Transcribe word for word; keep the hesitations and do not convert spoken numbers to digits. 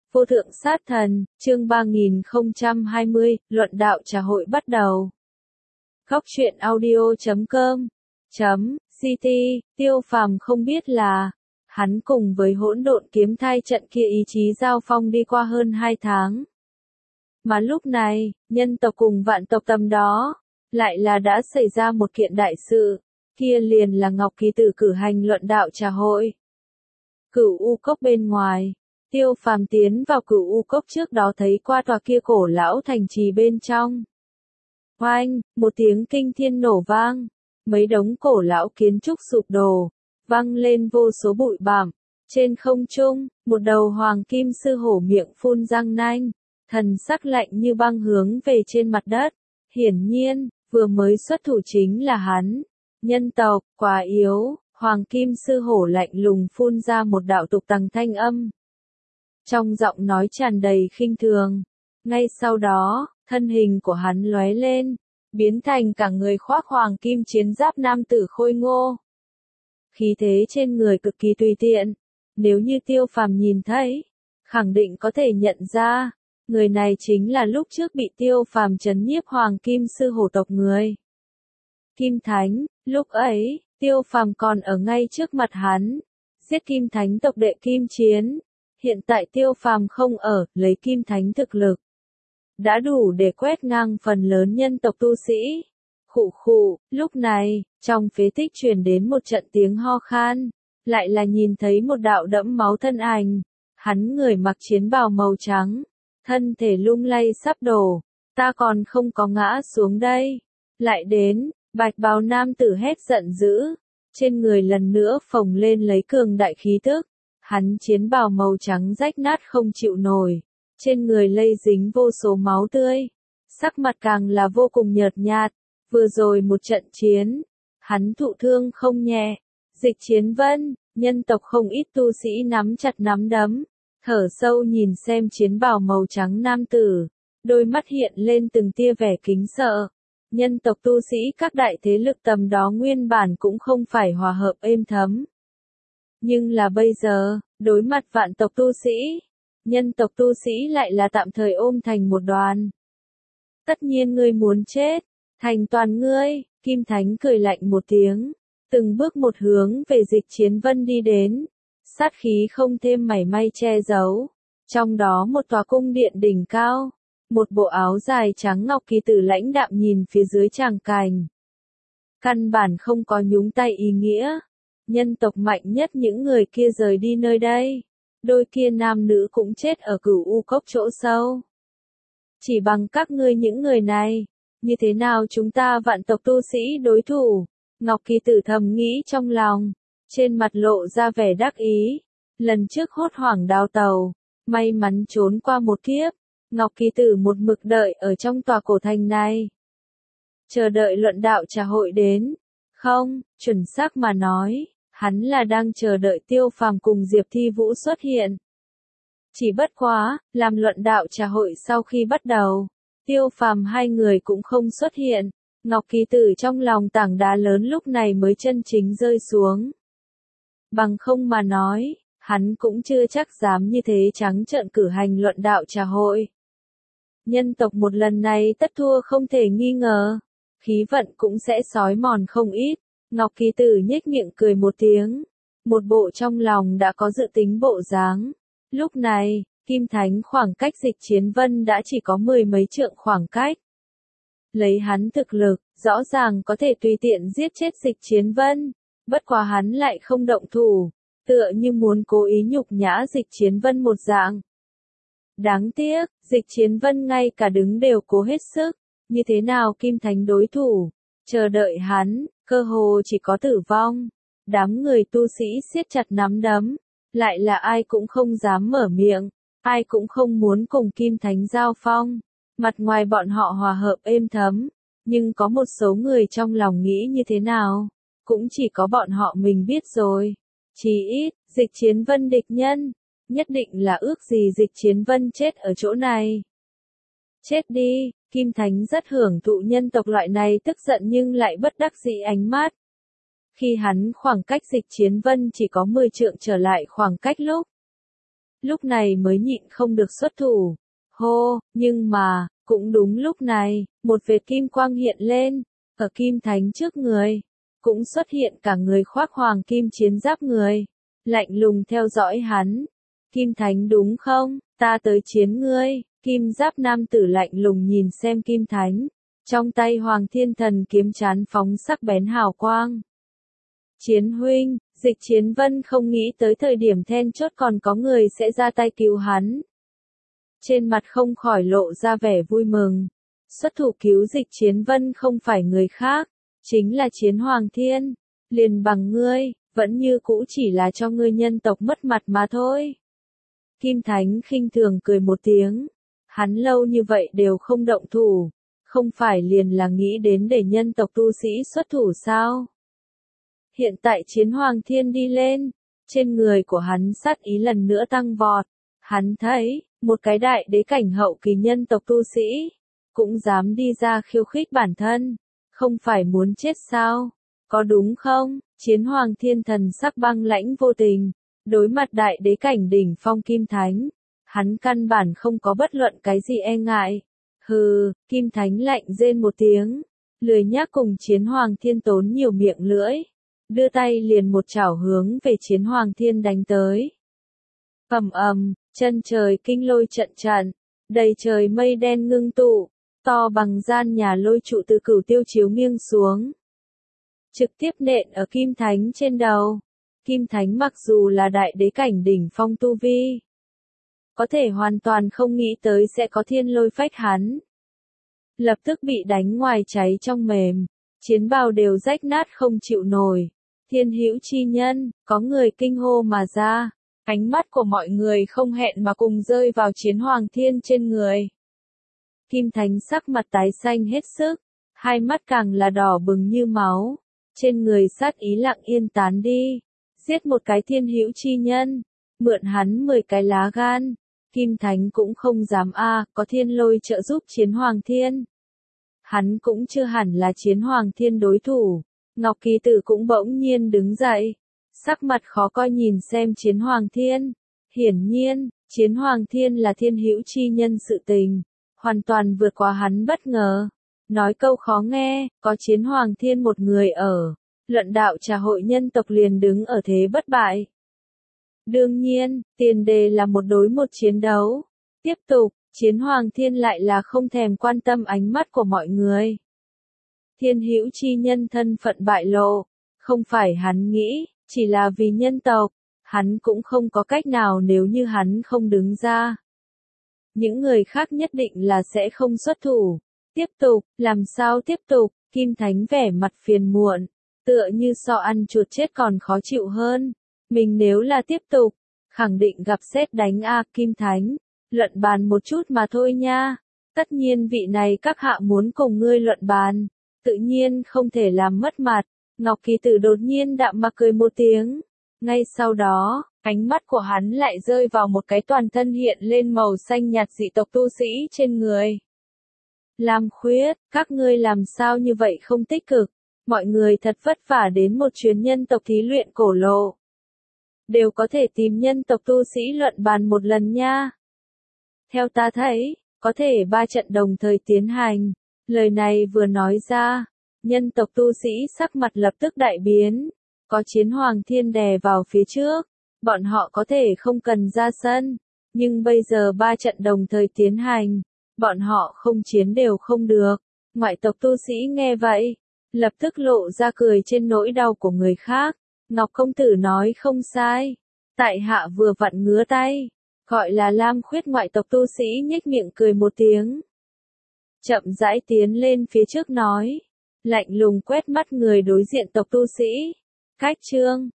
Vô thượng sát thần, chương ba nghìn không trăm hai mươi, luận đạo trà hội bắt đầu. Góc truyện audio chấm com chấm ct, Tiêu Phàm không biết là, hắn cùng với hỗn độn kiếm thai trận kia ý chí giao phong đi qua hơn hai tháng. Mà lúc này, nhân tộc cùng vạn tộc tầm đó, lại là đã xảy ra một kiện đại sự, kia liền là Ngọc Kỳ Tử cử hành luận đạo trà hội. Cửu U Cốc bên ngoài, Tiêu Phàm tiến vào Cửu U Cốc trước đó thấy qua tòa kia cổ lão thành trì bên trong. Oanh, một tiếng kinh thiên nổ vang, mấy đống cổ lão kiến trúc sụp đổ, vang lên vô số bụi bặm. Trên không trung, một đầu hoàng kim sư hổ miệng phun răng nanh, thần sắc lạnh như băng hướng về trên mặt đất. Hiển nhiên, vừa mới xuất thủ chính là hắn. Nhân tộc, quá yếu, hoàng kim sư hổ lạnh lùng phun ra một đạo tục tằng thanh âm. Trong giọng nói tràn đầy khinh thường. Ngay sau đó, thân hình của hắn lóe lên, biến thành cả người khoác hoàng kim chiến giáp nam tử khôi ngô. Khí thế trên người cực kỳ tùy tiện, nếu như Tiêu Phàm nhìn thấy, khẳng định có thể nhận ra, người này chính là lúc trước bị Tiêu Phàm trấn nhiếp hoàng kim sư hổ tộc người. Kim Thánh, lúc ấy, Tiêu Phàm còn ở ngay trước mặt hắn, giết Kim Thánh tộc đệ Kim Chiến. Hiện tại Tiêu Phàm không ở, lấy Kim Thánh thực lực, đã đủ để quét ngang phần lớn nhân tộc tu sĩ. Khụ khụ, lúc này, trong phế tích truyền đến một trận tiếng ho khan, lại là nhìn thấy một đạo đẫm máu thân ảnh, hắn người mặc chiến bào màu trắng, thân thể lung lay sắp đổ, ta còn không có ngã xuống đây. Lại đến, bạch bào nam tử hét giận dữ, trên người lần nữa phồng lên lấy cường đại khí tức. Hắn chiến bào màu trắng rách nát không chịu nổi, trên người lây dính vô số máu tươi, sắc mặt càng là vô cùng nhợt nhạt. Vừa rồi một trận chiến, hắn thụ thương không nhẹ. Dịch Chiến Vân, nhân tộc không ít tu sĩ nắm chặt nắm đấm, thở sâu nhìn xem chiến bào màu trắng nam tử, đôi mắt hiện lên từng tia vẻ kính sợ. Nhân tộc tu sĩ các đại thế lực tầm đó nguyên bản cũng không phải hòa hợp êm thấm. Nhưng là bây giờ, đối mặt vạn tộc tu sĩ, nhân tộc tu sĩ lại là tạm thời ôm thành một đoàn. Tất nhiên ngươi muốn chết, thành toàn ngươi. Kim Thánh cười lạnh một tiếng, từng bước một hướng về Dịch Chiến Vân đi đến, sát khí không thêm mảy may che giấu. Trong đó một tòa cung điện đỉnh cao, một bộ áo dài trắng Ngọc Kỳ Tử lãnh đạm nhìn phía dưới tràng cảnh. Căn bản không có nhúng tay ý nghĩa. Nhân tộc mạnh nhất những người kia rời đi nơi đây, đôi kia nam nữ cũng chết ở Cửu U Cốc chỗ sâu. Chỉ bằng các ngươi những người này, như thế nào chúng ta vạn tộc tu sĩ đối thủ? Ngọc Kỳ Tử thầm nghĩ trong lòng, trên mặt lộ ra vẻ đắc ý. Lần trước hốt hoảng đào tàu, may mắn trốn qua một kiếp, Ngọc Kỳ Tử một mực đợi ở trong tòa cổ thành này, chờ đợi luận đạo trà hội đến. Không, chuẩn xác mà nói, hắn là đang chờ đợi Tiêu Phàm cùng Diệp Thi Vũ xuất hiện. Chỉ bất quá, làm luận đạo trà hội sau khi bắt đầu, Tiêu Phàm hai người cũng không xuất hiện, Ngọc Kỳ Tử trong lòng tảng đá lớn lúc này mới chân chính rơi xuống. Bằng không mà nói, hắn cũng chưa chắc dám như thế trắng trợn cử hành luận đạo trà hội. Nhân tộc một lần này tất thua không thể nghi ngờ, khí vận cũng sẽ xói mòn không ít. Ngọc Kỳ Tử nhếch miệng cười một tiếng, một bộ trong lòng đã có dự tính bộ dáng. Lúc này, Kim Thánh khoảng cách Dịch Chiến Vân đã chỉ có mười mấy trượng khoảng cách. Lấy hắn thực lực, rõ ràng có thể tùy tiện giết chết Dịch Chiến Vân, bất quá hắn lại không động thủ, tựa như muốn cố ý nhục nhã Dịch Chiến Vân một dạng. Đáng tiếc, Dịch Chiến Vân ngay cả đứng đều cố hết sức, như thế nào Kim Thánh đối thủ, chờ đợi hắn, cơ hồ chỉ có tử vong. Đám người tu sĩ siết chặt nắm đấm, lại là ai cũng không dám mở miệng, ai cũng không muốn cùng Kim Thánh giao phong. Mặt ngoài bọn họ hòa hợp êm thấm, nhưng có một số người trong lòng nghĩ như thế nào, cũng chỉ có bọn họ mình biết rồi. Chỉ ít, Dịch Chiến Vân địch nhân, nhất định là ước gì Dịch Chiến Vân chết ở chỗ này. Chết đi. Kim Thánh rất hưởng thụ nhân tộc loại này tức giận nhưng lại bất đắc dĩ ánh mắt. Khi hắn khoảng cách Dịch Chiến Vân chỉ có mười trượng trở lại khoảng cách lúc, lúc này mới nhịn không được xuất thủ. Hô, nhưng mà, cũng đúng lúc này, một vệt kim quang hiện lên, ở Kim Thánh trước người, cũng xuất hiện cả người khoác hoàng kim chiến giáp người, lạnh lùng theo dõi hắn. Kim Thánh đúng không, ta tới chiến ngươi, kim giáp nam tử lạnh lùng nhìn xem Kim Thánh, trong tay Hoàng Thiên Thần kiếm chán phóng sắc bén hào quang. Chiến huynh, Dịch Chiến Vân không nghĩ tới thời điểm then chốt còn có người sẽ ra tay cứu hắn. Trên mặt không khỏi lộ ra vẻ vui mừng. Xuất thủ cứu Dịch Chiến Vân không phải người khác, chính là Chiến Hoàng Thiên. Liền bằng ngươi, vẫn như cũ chỉ là cho ngươi nhân tộc mất mặt mà thôi. Kim Thánh khinh thường cười một tiếng. Hắn lâu như vậy đều không động thủ, không phải liền là nghĩ đến để nhân tộc tu sĩ xuất thủ sao? Hiện tại Chiến Hoàng Thiên đi lên, trên người của hắn sát ý lần nữa tăng vọt. Hắn thấy, một cái đại đế cảnh hậu kỳ nhân tộc tu sĩ, cũng dám đi ra khiêu khích bản thân, không phải muốn chết sao? Có đúng không? Chiến Hoàng Thiên thần sắc băng lãnh vô tình, đối mặt đại đế cảnh đỉnh phong Kim Thánh, hắn căn bản không có bất luận cái gì e ngại. Hừ, Kim Thánh lạnh rên một tiếng, lười nhác cùng Chiến Hoàng Thiên tốn nhiều miệng lưỡi, đưa tay liền một chảo hướng về Chiến Hoàng Thiên đánh tới. Ầm ầm, chân trời kinh lôi trận trận, đầy trời mây đen ngưng tụ, to bằng gian nhà lôi trụ từ cửu tiêu chiếu nghiêng xuống, trực tiếp nện ở Kim Thánh trên đầu. Kim Thánh mặc dù là đại đế cảnh đỉnh phong tu vi, có thể hoàn toàn không nghĩ tới sẽ có thiên lôi phách hắn. Lập tức bị đánh ngoài cháy trong mềm, chiến bào đều rách nát không chịu nổi. Thiên hữu chi nhân, có người kinh hô mà ra. Ánh mắt của mọi người không hẹn mà cùng rơi vào Chiến Hoàng Thiên trên người. Kim Thánh sắc mặt tái xanh hết sức, hai mắt càng là đỏ bừng như máu, trên người sát ý lặng yên tán đi. Giết một cái thiên hữu chi nhân, mượn hắn mười cái lá gan, Kim Thánh cũng không dám a, à, có thiên lôi trợ giúp Chiến Hoàng Thiên. Hắn cũng chưa hẳn là Chiến Hoàng Thiên đối thủ. Ngọc Kỳ Tử cũng bỗng nhiên đứng dậy, sắc mặt khó coi nhìn xem Chiến Hoàng Thiên. Hiển nhiên, Chiến Hoàng Thiên là thiên hữu chi nhân sự tình, hoàn toàn vượt qua hắn bất ngờ. Nói câu khó nghe, có Chiến Hoàng Thiên một người ở, luận đạo trà hội nhân tộc liền đứng ở thế bất bại. Đương nhiên, tiền đề là một đối một chiến đấu. Tiếp tục, Chiến Hoàng Thiên lại là không thèm quan tâm ánh mắt của mọi người. Thiên hữu chi nhân thân phận bại lộ, không phải hắn nghĩ, chỉ là vì nhân tộc, hắn cũng không có cách nào nếu như hắn không đứng ra. Những người khác nhất định là sẽ không xuất thủ. Tiếp tục, làm sao tiếp tục, Kim Thánh vẻ mặt phiền muộn, tựa như so ăn chuột chết còn khó chịu hơn. Mình nếu là tiếp tục, khẳng định gặp sét đánh a. Kim Thánh, luận bàn một chút mà thôi nha. Tất nhiên vị này các hạ muốn cùng ngươi luận bàn, tự nhiên không thể làm mất mặt. Ngọc Kỳ Tử đột nhiên đạm mà cười một tiếng. Ngay sau đó, ánh mắt của hắn lại rơi vào một cái toàn thân hiện lên màu xanh nhạt dị tộc tu sĩ trên người. Lam Khuyết, các ngươi làm sao như vậy không tích cực, mọi người thật vất vả đến một chuyến nhân tộc thí luyện cổ lộ. Đều có thể tìm nhân tộc tu sĩ luận bàn một lần nha. Theo ta thấy, có thể ba trận đồng thời tiến hành. Lời này vừa nói ra, nhân tộc tu sĩ sắc mặt lập tức đại biến. Có Chiến Hoàng Thiên đè vào phía trước, bọn họ có thể không cần ra sân. Nhưng bây giờ ba trận đồng thời tiến hành, bọn họ không chiến đều không được. Ngoại tộc tu sĩ nghe vậy, lập tức lộ ra cười trên nỗi đau của người khác. Ngọc công tử nói không sai. Tại hạ vừa vặn ngứa tay. Gọi là Lam Khuyết ngoại tộc tu sĩ nhếch miệng cười một tiếng. Chậm rãi tiến lên phía trước nói. Lạnh lùng quét mắt người đối diện tộc tu sĩ. Cách chương.